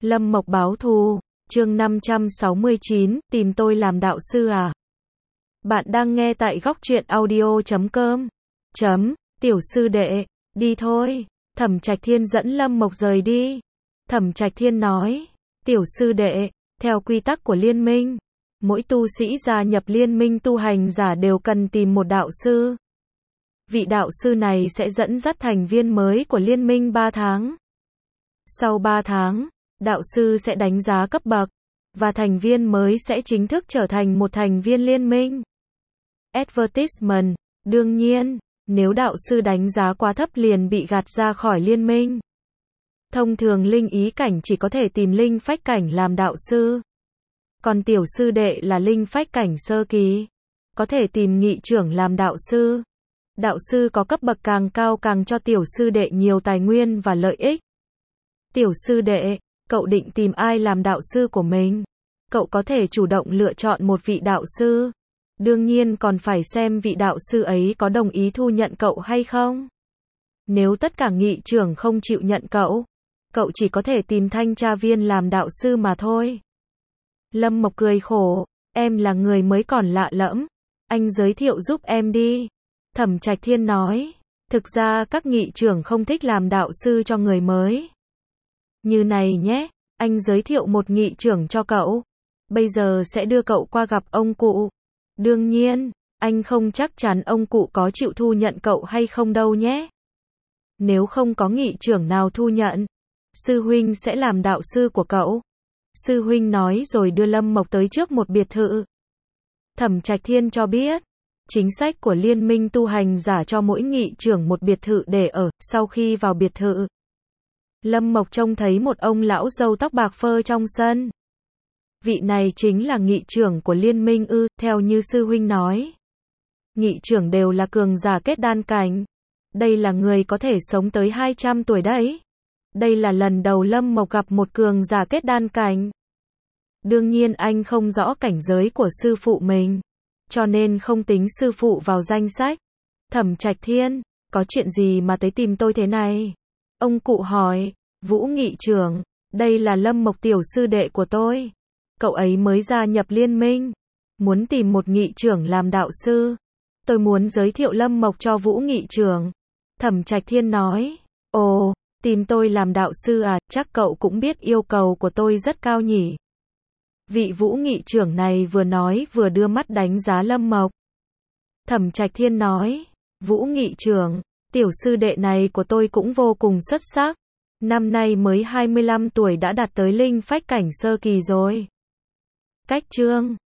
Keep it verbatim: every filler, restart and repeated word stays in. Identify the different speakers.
Speaker 1: Lâm Mộc báo thù, chương năm trăm sáu mươi chín, tìm tôi làm đạo sư à? Bạn đang nghe tại góc truyện audio chấm com. Chấm, tiểu sư đệ, đi thôi. Thẩm Trạch Thiên dẫn Lâm Mộc rời đi. Thẩm Trạch Thiên nói, tiểu sư đệ, theo quy tắc của liên minh, mỗi tu sĩ gia nhập liên minh tu hành giả đều cần tìm một đạo sư. Vị đạo sư này sẽ dẫn dắt thành viên mới của liên minh ba tháng. Sau ba tháng, đạo sư sẽ đánh giá cấp bậc, và thành viên mới sẽ chính thức trở thành một thành viên liên minh. Advertisement, đương nhiên, nếu đạo sư đánh giá quá thấp liền bị gạt ra khỏi liên minh. Thông thường linh ý cảnh chỉ có thể tìm linh phách cảnh làm đạo sư. Còn tiểu sư đệ là linh phách cảnh sơ kỳ, có thể tìm nghị trưởng làm đạo sư. Đạo sư có cấp bậc càng cao càng cho tiểu sư đệ nhiều tài nguyên và lợi ích. Tiểu sư đệ, cậu định tìm ai làm đạo sư của mình? Cậu có thể chủ động lựa chọn một vị đạo sư. Đương nhiên còn phải xem vị đạo sư ấy có đồng ý thu nhận cậu hay không. Nếu tất cả nghị trưởng không chịu nhận cậu, cậu chỉ có thể tìm thanh tra viên làm đạo sư mà thôi. Lâm Mộc cười khổ, em là người mới còn lạ lẫm, anh giới thiệu giúp em đi. Thẩm Trạch Thiên nói, thực ra các nghị trưởng không thích làm đạo sư cho người mới. Như này nhé, anh giới thiệu một nghị trưởng cho cậu. Bây giờ sẽ đưa cậu qua gặp ông cụ. Đương nhiên, anh không chắc chắn ông cụ có chịu thu nhận cậu hay không đâu nhé. Nếu không có nghị trưởng nào thu nhận, sư huynh sẽ làm đạo sư của cậu. Sư huynh nói rồi đưa Lâm Mộc tới trước một biệt thự. Thẩm Trạch Thiên cho biết, chính sách của liên minh tu hành giả cho mỗi nghị trưởng một biệt thự để ở. Sau khi vào biệt thự, Lâm Mộc trông thấy một ông lão râu tóc bạc phơ trong sân. Vị này chính là nghị trưởng của liên minh ư? Theo như sư huynh nói, nghị trưởng đều là cường giả kết đan cảnh. Đây là người có thể sống tới hai trăm tuổi đấy. Đây là lần đầu Lâm Mộc gặp một cường giả kết đan cảnh. Đương nhiên anh không rõ cảnh giới của sư phụ mình, cho nên không tính sư phụ vào danh sách. Thẩm Trạch Thiên, có chuyện gì mà tới tìm tôi thế này? Ông cụ hỏi. Vũ nghị trưởng, đây là Lâm Mộc tiểu sư đệ của tôi. Cậu ấy mới gia nhập liên minh, muốn tìm một nghị trưởng làm đạo sư. Tôi muốn giới thiệu Lâm Mộc cho Vũ nghị trưởng. Thẩm Trạch Thiên nói, ồ, tìm tôi làm đạo sư à? Chắc cậu cũng biết yêu cầu của tôi rất cao nhỉ? Vị Vũ nghị trưởng này vừa nói vừa đưa mắt đánh giá Lâm Mộc. Thẩm Trạch Thiên nói, Vũ nghị trưởng, tiểu sư đệ này của tôi cũng vô cùng xuất sắc. Năm nay mới hai mươi lăm tuổi đã đạt tới linh phách cảnh sơ kỳ rồi. Cách chương